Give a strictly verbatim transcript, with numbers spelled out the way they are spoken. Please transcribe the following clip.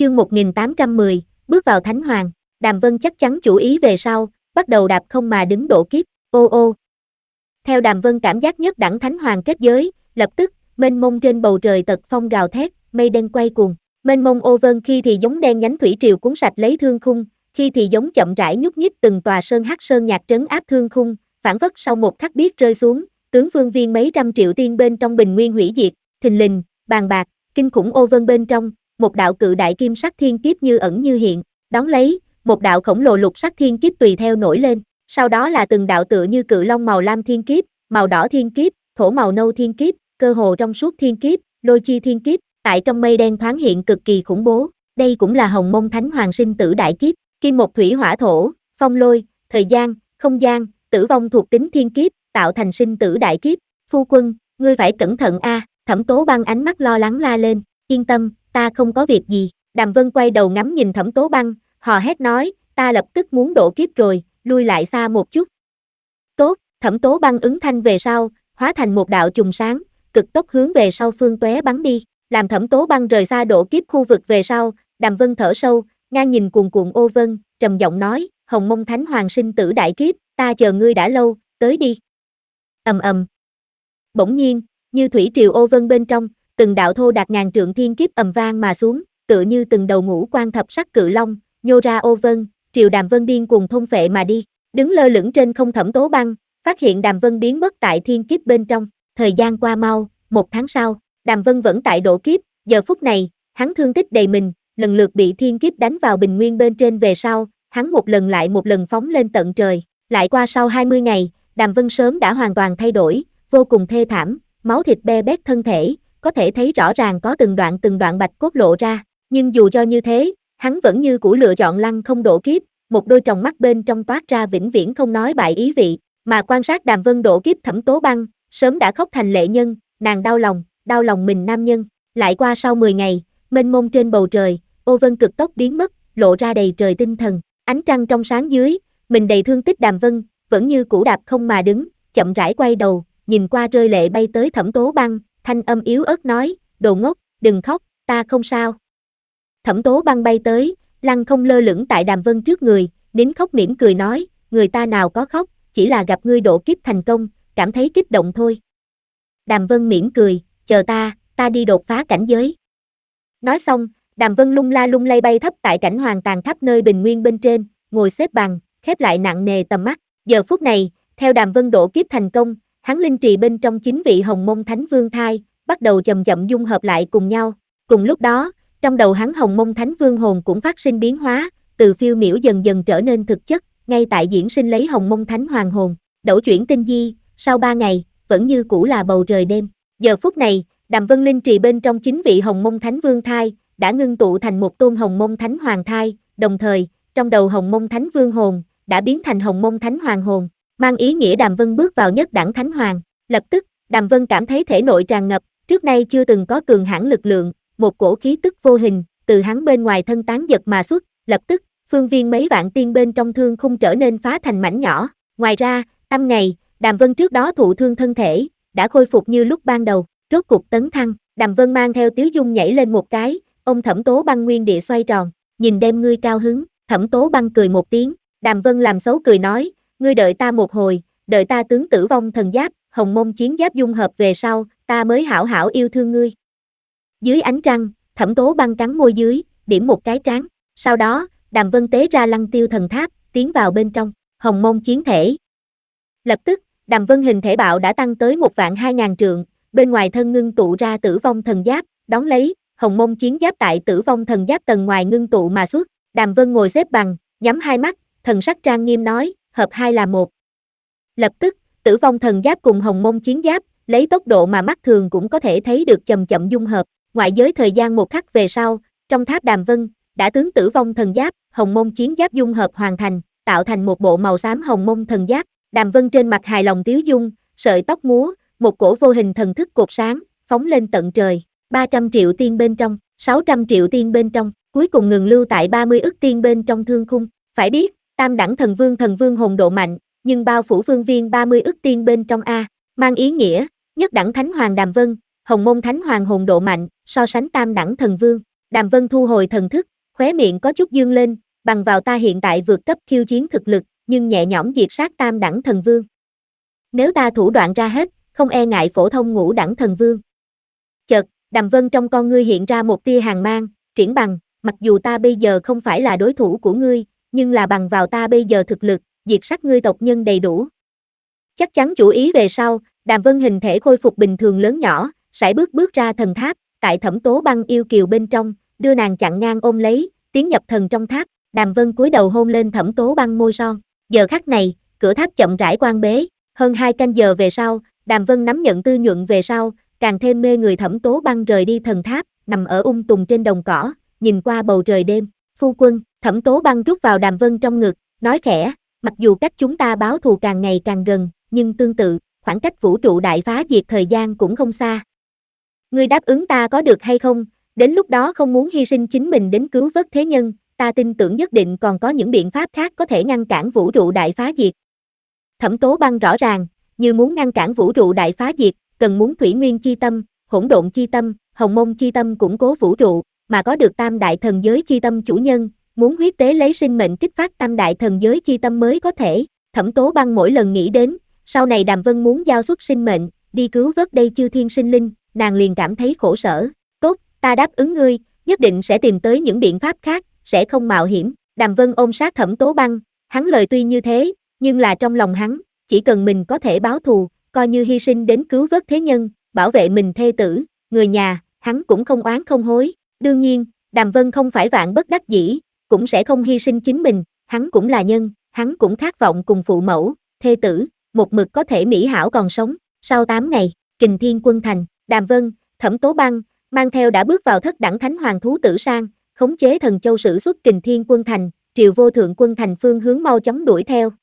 Chương một nghìn tám trăm mười, bước vào Thánh Hoàng. Đàm Vân chắc chắn chủ ý về sau, bắt đầu đạp không mà đứng độ kiếp. Ô ô. Theo Đàm Vân cảm giác nhất đẳng Thánh Hoàng kết giới, lập tức, mênh mông trên bầu trời tật phong gào thét, mây đen quay cuồng. Mênh mông ô vân khi thì giống đen nhánh thủy triều cuốn sạch lấy thương khung, khi thì giống chậm rãi nhúc nhích từng tòa sơn hắc sơn nhạc trấn áp thương khung, phản phất sau một khắc biết rơi xuống, tướng phương viên mấy trăm triệu tiên bên trong bình nguyên hủy diệt, thình lình, bàn bạc, kinh khủng ô vân bên trong, một đạo cự đại kim sắc thiên kiếp như ẩn như hiện, đón lấy, một đạo khổng lồ lục sắc thiên kiếp tùy theo nổi lên, sau đó là từng đạo tựa như cự long màu lam thiên kiếp, màu đỏ thiên kiếp, thổ màu nâu thiên kiếp, cơ hồ trong suốt thiên kiếp, lôi chi thiên kiếp, tại trong mây đen thoáng hiện cực kỳ khủng bố, đây cũng là Hồng Mông Thánh Hoàng sinh tử đại kiếp, kim một thủy hỏa thổ, phong lôi, thời gian, không gian, tử vong thuộc tính thiên kiếp, tạo thành sinh tử đại kiếp, phu quân, ngươi phải cẩn thận a. Thẩm Tố Băng ánh mắt lo lắng la lên, yên tâm, ta không có việc gì. Đàm Vân quay đầu ngắm nhìn Thẩm Tố Băng, hò hét nói, ta lập tức muốn độ kiếp rồi, lui lại xa một chút. Tốt, Thẩm Tố Băng ứng thanh về sau, hóa thành một đạo chùm sáng, cực tốc hướng về sau phương tóe bắn đi, làm Thẩm Tố Băng rời xa độ kiếp khu vực về sau, Đàm Vân thở sâu, ngang nhìn cuồn cuộn ô vân, trầm giọng nói, Hồng Mông Thánh Hoàng sinh tử đại kiếp, ta chờ ngươi đã lâu, tới đi. Ầm ầm. Bỗng nhiên, như thủy triều ô vân bên trong, từng đạo thô đạt ngàn trượng thiên kiếp ầm vang mà xuống, tựa như từng đầu ngũ quan thập sắc cự long, nhô ra ô vân, triều Đàm Vân điên cuồng thôn phệ mà đi. Đứng lơ lửng trên không Thẩm Tố Băng, phát hiện Đàm Vân biến mất tại thiên kiếp bên trong. Thời gian qua mau, một tháng sau, Đàm Vân vẫn tại độ kiếp, giờ phút này, hắn thương tích đầy mình, lần lượt bị thiên kiếp đánh vào bình nguyên bên trên về sau, hắn một lần lại một lần phóng lên tận trời. Lại qua sau hai mươi ngày, Đàm Vân sớm đã hoàn toàn thay đổi, vô cùng thê thảm, máu thịt be bét thân thể, có thể thấy rõ ràng có từng đoạn từng đoạn bạch cốt lộ ra, nhưng dù cho như thế, hắn vẫn như cũ lựa chọn lăng không độ kiếp, một đôi tròng mắt bên trong toát ra vĩnh viễn không nói bại ý vị, mà quan sát Đàm Vân độ kiếp Thẩm Tố Băng, sớm đã khóc thành lệ nhân, nàng đau lòng, đau lòng mình nam nhân. Lại qua sau mười ngày, mênh mông trên bầu trời, ô vân cực tốc biến mất, lộ ra đầy trời tinh thần, ánh trăng trong sáng dưới, mình đầy thương tích Đàm Vân, vẫn như cũ đạp không mà đứng, chậm rãi quay đầu, nhìn qua rơi lệ bay tới Thẩm Tố Băng, thanh âm yếu ớt nói, đồ ngốc, đừng khóc, ta không sao. Thẩm Tố Băng bay tới, lăng không lơ lửng tại Đàm Vân trước người, nín khóc mỉm cười nói, người ta nào có khóc, chỉ là gặp ngươi độ kiếp thành công, cảm thấy kích động thôi. Đàm Vân mỉm cười, chờ ta, ta đi đột phá cảnh giới. Nói xong, Đàm Vân lung la lung lay bay thấp tại cảnh hoàng tàn khắp nơi bình nguyên bên trên, ngồi xếp bằng, khép lại nặng nề tầm mắt. Giờ phút này, theo Đàm Vân độ kiếp thành công, hắn linh trì bên trong chín vị Hồng Mông Thánh Vương thai, bắt đầu chậm chậm dung hợp lại cùng nhau. Cùng lúc đó, trong đầu hắn Hồng Mông Thánh Vương hồn cũng phát sinh biến hóa, từ phiêu miểu dần dần trở nên thực chất, ngay tại diễn sinh lấy Hồng Mông Thánh Hoàng hồn. Đẩu chuyển tinh di, sau ba ngày, vẫn như cũ là bầu trời đêm. Giờ phút này, Đàm Vân linh trì bên trong chín vị Hồng Mông Thánh Vương thai, đã ngưng tụ thành một tôn Hồng Mông Thánh Hoàng thai, đồng thời, trong đầu Hồng Mông Thánh Vương hồn, đã biến thành Hồng Mông Thánh Hoàng hồn, mang ý nghĩa Đàm Vân bước vào nhất đẳng Thánh Hoàng. Lập tức, Đàm Vân cảm thấy thể nội tràn ngập, trước nay chưa từng có cường hãn lực lượng, một cổ khí tức vô hình, từ hắn bên ngoài thân tán giật mà xuất, lập tức, phương viên mấy vạn tiên bên trong thương khung trở nên phá thành mảnh nhỏ. Ngoài ra, âm ngày, Đàm Vân trước đó thụ thương thân thể, đã khôi phục như lúc ban đầu, rốt cục tấn thăng. Đàm Vân mang theo tiếu dung nhảy lên một cái, ông Thẩm Tố Băng nguyên địa xoay tròn, nhìn đem ngươi cao hứng. Thẩm Tố Băng cười một tiếng, Đàm Vân làm xấu cười nói, ngươi đợi ta một hồi, đợi ta tướng Tử Vong Thần Giáp, Hồng Mông Chiến Giáp dung hợp về sau, ta mới hảo hảo yêu thương ngươi. Dưới ánh trăng, Thẩm Tố Băng cắn môi dưới, điểm một cái trán, sau đó, Đàm Vân tế ra Lăng Tiêu Thần Tháp, tiến vào bên trong, Hồng Mông Chiến Thể. Lập tức, Đàm Vân hình thể bạo đã tăng tới một vạn hai ngàn trượng, bên ngoài thân ngưng tụ ra Tử Vong Thần Giáp, đón lấy, Hồng Mông Chiến Giáp tại Tử Vong Thần Giáp tầng ngoài ngưng tụ mà xuất. Đàm Vân ngồi xếp bằng, nhắm hai mắt, thần sắc trang nghiêm nói, hợp hai là một. Lập tức, Tử Vong Thần Giáp cùng Hồng Mông Chiến Giáp, lấy tốc độ mà mắt thường cũng có thể thấy được chậm chậm dung hợp. Ngoại giới thời gian một khắc về sau, trong tháp Đàm Vân, đã tướng Tử Vong Thần Giáp, Hồng Mông Chiến Giáp dung hợp hoàn thành, tạo thành một bộ màu xám Hồng Mông Thần Giáp. Đàm Vân trên mặt hài lòng tiếu dung, sợi tóc múa, một cổ vô hình thần thức cột sáng, phóng lên tận trời. ba trăm triệu tiên bên trong, sáu trăm triệu tiên bên trong, cuối cùng ngừng lưu tại ba mươi ức tiên bên trong thương khung. Phải biết, tam đẳng thần vương thần vương hồn độ mạnh, nhưng bao phủ phương viên ba mươi ức tiên bên trong A, mang ý nghĩa, nhất đẳng Thánh Hoàng Đàm Vân, Hồng Mông Thánh Hoàng hồn độ mạnh, so sánh tam đẳng thần vương, Đàm Vân thu hồi thần thức, khóe miệng có chút dương lên, bằng vào ta hiện tại vượt cấp khiêu chiến thực lực, nhưng nhẹ nhõm diệt sát tam đẳng thần vương. Nếu ta thủ đoạn ra hết, không e ngại phổ thông ngũ đẳng thần vương. Chợt, Đàm Vân trong con ngươi hiện ra một tia hàn mang, Triển Bằng, mặc dù ta bây giờ không phải là đối thủ của ngươi, nhưng là bằng vào ta bây giờ thực lực, diệt sát ngươi tộc nhân đầy đủ. Chắc chắn chủ ý về sau, Đàm Vân hình thể khôi phục bình thường lớn nhỏ, sải bước bước ra thần tháp, tại Thẩm Tố Băng yêu kiều bên trong, đưa nàng chặn ngang ôm lấy, tiến nhập thần trong tháp, Đàm Vân cúi đầu hôn lên Thẩm Tố Băng môi son. Giờ khắc này, cửa tháp chậm rãi quan bế, hơn hai canh giờ về sau, Đàm Vân nắm nhận tư nhuận về sau, càng thêm mê người Thẩm Tố Băng rời đi thần tháp, nằm ở ung tùng trên đồng cỏ, nhìn qua bầu trời đêm. Phu quân, Thẩm Tố Băng rút vào Đàm Vân trong ngực, nói khẽ, mặc dù cách chúng ta báo thù càng ngày càng gần, nhưng tương tự, khoảng cách vũ trụ đại phá diệt thời gian cũng không xa. Ngươi đáp ứng ta có được hay không? Đến lúc đó không muốn hy sinh chính mình đến cứu vớt thế nhân, ta tin tưởng nhất định còn có những biện pháp khác có thể ngăn cản vũ trụ đại phá diệt. Thẩm Tố Băng rõ ràng, như muốn ngăn cản vũ trụ đại phá diệt, cần muốn thủy nguyên chi tâm, hỗn độn chi tâm, hồng mông chi tâm củng cố vũ trụ, mà có được tam đại thần giới chi tâm chủ nhân, muốn huyết tế lấy sinh mệnh kích phát tam đại thần giới chi tâm mới có thể. Thẩm Tố Băng mỗi lần nghĩ đến, sau này Đàm Vân muốn giao xuất sinh mệnh, đi cứu vớt đây chư thiên sinh linh, nàng liền cảm thấy khổ sở. Tốt, ta đáp ứng ngươi, nhất định sẽ tìm tới những biện pháp khác, sẽ không mạo hiểm. Đàm Vân ôm sát Thẩm Tố Băng, hắn lời tuy như thế, nhưng là trong lòng hắn, chỉ cần mình có thể báo thù, coi như hy sinh đến cứu vớt thế nhân, bảo vệ mình thê tử, người nhà, hắn cũng không oán không hối. Đương nhiên, Đàm Vân không phải vạn bất đắc dĩ, cũng sẽ không hy sinh chính mình, hắn cũng là nhân, hắn cũng khát vọng cùng phụ mẫu, thê tử, một mực có thể mỹ hảo còn sống. Sau tám ngày, Kình Thiên Quân Thành, Đàm Vân, Thẩm Tố Băng, mang theo đã bước vào thất đẳng thánh hoàng thú Tử Sang, khống chế thần châu sử xuất Kình Thiên Quân Thành, Triều Vô Thượng Quân Thành phương hướng mau chóng đuổi theo.